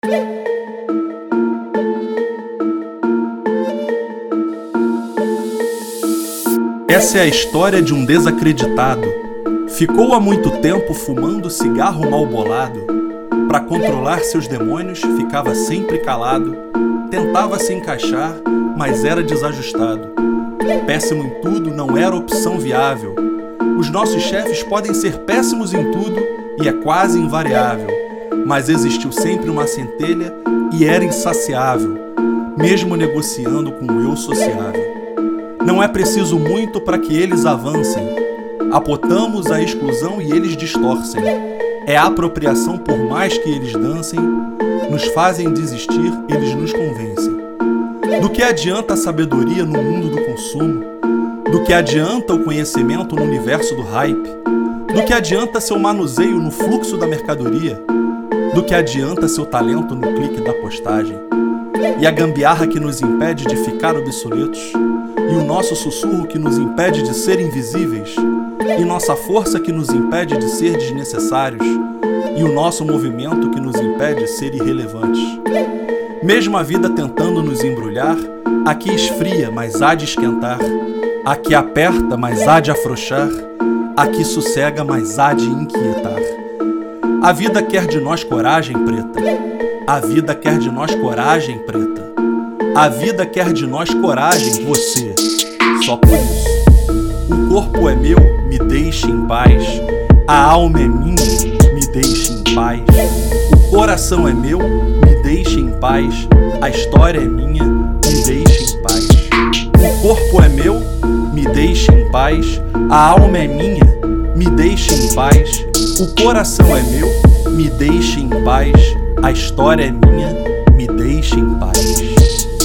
Essa é a história de um desacreditado. Ficou há muito tempo fumando cigarro mal bolado. Para controlar seus demônios, ficava sempre calado. Tentava se encaixar, mas era desajustado. Péssimo em tudo não era opção viável. Os nossos chefes podem ser péssimos em tudo e é quase invariável. Mas existiu sempre uma centelha e era insaciável, mesmo negociando com o eu sociável. Não é preciso muito para que eles avancem. Apotamos a exclusão e eles distorcem. É a apropriação por mais que eles dancem. Nos fazem desistir, eles nos convencem. Do que adianta a sabedoria no mundo do consumo? Do que adianta o conhecimento no universo do hype? Do que adianta seu manuseio no fluxo da mercadoria? Do que adianta seu talento no clique da postagem? E a gambiarra que nos impede de ficar obsoletos? E o nosso sussurro que nos impede de ser invisíveis? E nossa força que nos impede de ser desnecessários? E o nosso movimento que nos impede de ser irrelevantes? Mesmo a vida tentando nos embrulhar, aqui esfria, mas há de esquentar. Aqui aperta, mas há de afrouxar. Aqui sossega, mas há de inquietar. A vida quer de nós coragem preta. A vida quer de nós coragem preta. A vida quer de nós coragem, você. Só por isso. O corpo é meu, me deixe em paz. A alma é minha, me deixe em paz. O coração é meu, me deixe em paz. A história é minha, me deixe em paz. O corpo é meu, me deixe em paz. A alma é minha, me deixe em paz. O coração é meu, me deixe em paz. A história é minha, me deixe em paz.